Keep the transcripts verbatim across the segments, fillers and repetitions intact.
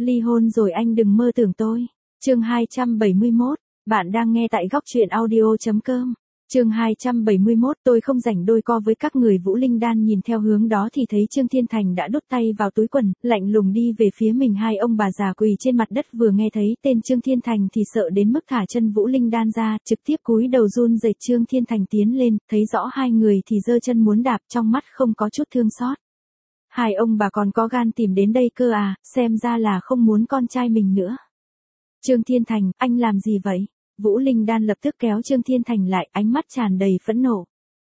Ly hôn rồi anh đừng mơ tưởng tôi. Chương hai trăm bảy mươi mốt, bạn đang nghe tại góc truyện audio chấm com. Chương hai trăm bảy mươi mốt, tôi không rảnh đôi co với các người. Vũ Linh Đan nhìn theo hướng đó thì thấy Trương Thiên Thành đã đút tay vào túi quần, lạnh lùng đi về phía mình. Hai ông bà già quỳ trên mặt đất vừa nghe thấy tên Trương Thiên Thành thì sợ đến mức thả chân Vũ Linh Đan ra, trực tiếp cúi đầu run rẩy. Trương Thiên Thành tiến lên, thấy rõ hai người thì giơ chân muốn đạp, trong mắt không có chút thương xót. Hai ông bà còn có gan tìm đến đây cơ à, xem ra là không muốn con trai mình nữa. Trương Thiên Thành, anh làm gì vậy? Vũ Linh Đan lập tức kéo Trương Thiên Thành lại, ánh mắt tràn đầy phẫn nộ.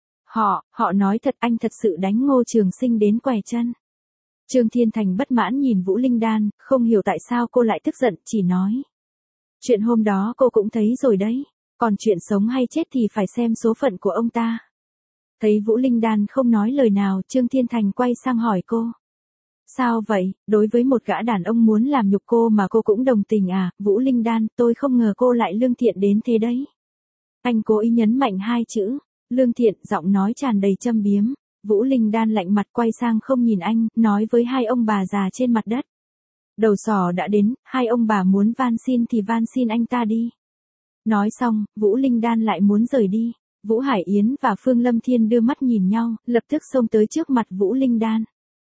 Họ, họ nói thật, anh thật sự đánh Ngô Trường Sinh đến quẻ chân. Trương Thiên Thành bất mãn nhìn Vũ Linh Đan, không hiểu tại sao cô lại tức giận, chỉ nói. Chuyện hôm đó cô cũng thấy rồi đấy, còn chuyện sống hay chết thì phải xem số phận của ông ta. Thấy Vũ Linh Đan không nói lời nào, Trương Thiên Thành quay sang hỏi cô. Sao vậy, đối với một gã đàn ông muốn làm nhục cô mà cô cũng đồng tình à? Vũ Linh Đan, tôi không ngờ cô lại lương thiện đến thế đấy. Anh cố ý nhấn mạnh hai chữ, lương thiện, giọng nói tràn đầy châm biếm. Vũ Linh Đan lạnh mặt quay sang không nhìn anh, nói với hai ông bà già trên mặt đất. Đầu sỏ đã đến, hai ông bà muốn van xin thì van xin anh ta đi. Nói xong, Vũ Linh Đan lại muốn rời đi. Vũ Hải Yến và Phương Lâm Thiên đưa mắt nhìn nhau, lập tức xông tới trước mặt Vũ Linh Đan.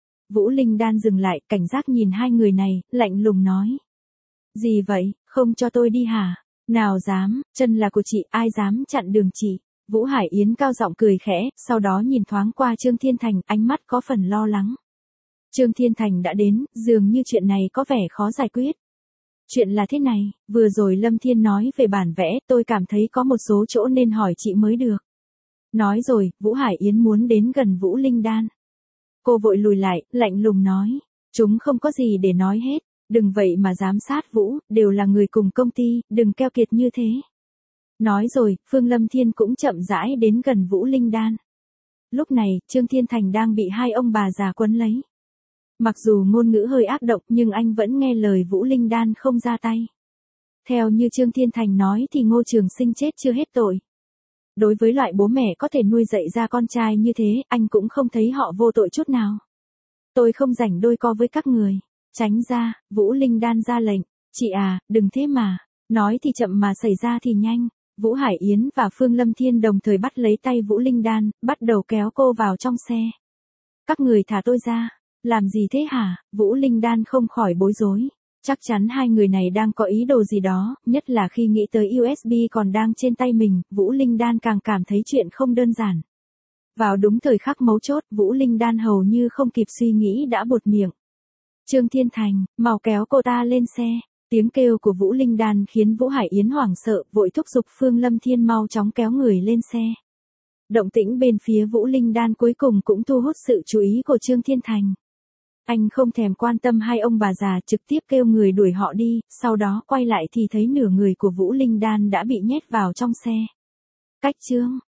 Vũ Linh Đan dừng lại, cảnh giác nhìn hai người này, lạnh lùng nói. Gì vậy, không cho tôi đi hả? Nào dám, chân là của chị, ai dám chặn đường chị? Vũ Hải Yến cao giọng cười khẽ, sau đó nhìn thoáng qua Trương Thiên Thành, ánh mắt có phần lo lắng. Trương Thiên Thành đã đến, dường như chuyện này có vẻ khó giải quyết. Chuyện là thế này, vừa rồi Lâm Thiên nói về bản vẽ, tôi cảm thấy có một số chỗ nên hỏi chị mới được. Nói rồi, Vũ Hải Yến muốn đến gần Vũ Linh Đan. Cô vội lùi lại, lạnh lùng nói. Chúng không có gì để nói hết, đừng vậy mà giám sát Vũ, đều là người cùng công ty, đừng keo kiệt như thế. Nói rồi, Phương Lâm Thiên cũng chậm rãi đến gần Vũ Linh Đan. Lúc này, Trương Thiên Thành đang bị hai ông bà già quấn lấy. Mặc dù ngôn ngữ hơi ác độc nhưng anh vẫn nghe lời Vũ Linh Đan không ra tay. Theo như Trương Thiên Thành nói thì Ngô Trường Sinh chết chưa hết tội. Đối với loại bố mẹ có thể nuôi dạy ra con trai như thế, anh cũng không thấy họ vô tội chút nào. Tôi không rảnh đôi co với các người. Tránh ra, Vũ Linh Đan ra lệnh. Chị à, đừng thế mà. Nói thì chậm mà xảy ra thì nhanh. Vũ Hải Yến và Phương Lâm Thiên đồng thời bắt lấy tay Vũ Linh Đan, bắt đầu kéo cô vào trong xe. Các người thả tôi ra. Làm gì thế hả? Vũ Linh Đan không khỏi bối rối. Chắc chắn hai người này đang có ý đồ gì đó, nhất là khi nghĩ tới u ét bê còn đang trên tay mình, Vũ Linh Đan càng cảm thấy chuyện không đơn giản. Vào đúng thời khắc mấu chốt, Vũ Linh Đan hầu như không kịp suy nghĩ đã buột miệng. Trương Thiên Thành, mau kéo cô ta lên xe. Tiếng kêu của Vũ Linh Đan khiến Vũ Hải Yến hoảng sợ, vội thúc giục Phương Lâm Thiên mau chóng kéo người lên xe. Động tĩnh bên phía Vũ Linh Đan cuối cùng cũng thu hút sự chú ý của Trương Thiên Thành. Anh không thèm quan tâm hai ông bà già, trực tiếp kêu người đuổi họ đi, sau đó quay lại thì thấy nửa người của Vũ Linh Đan đã bị nhét vào trong xe. Cách chương,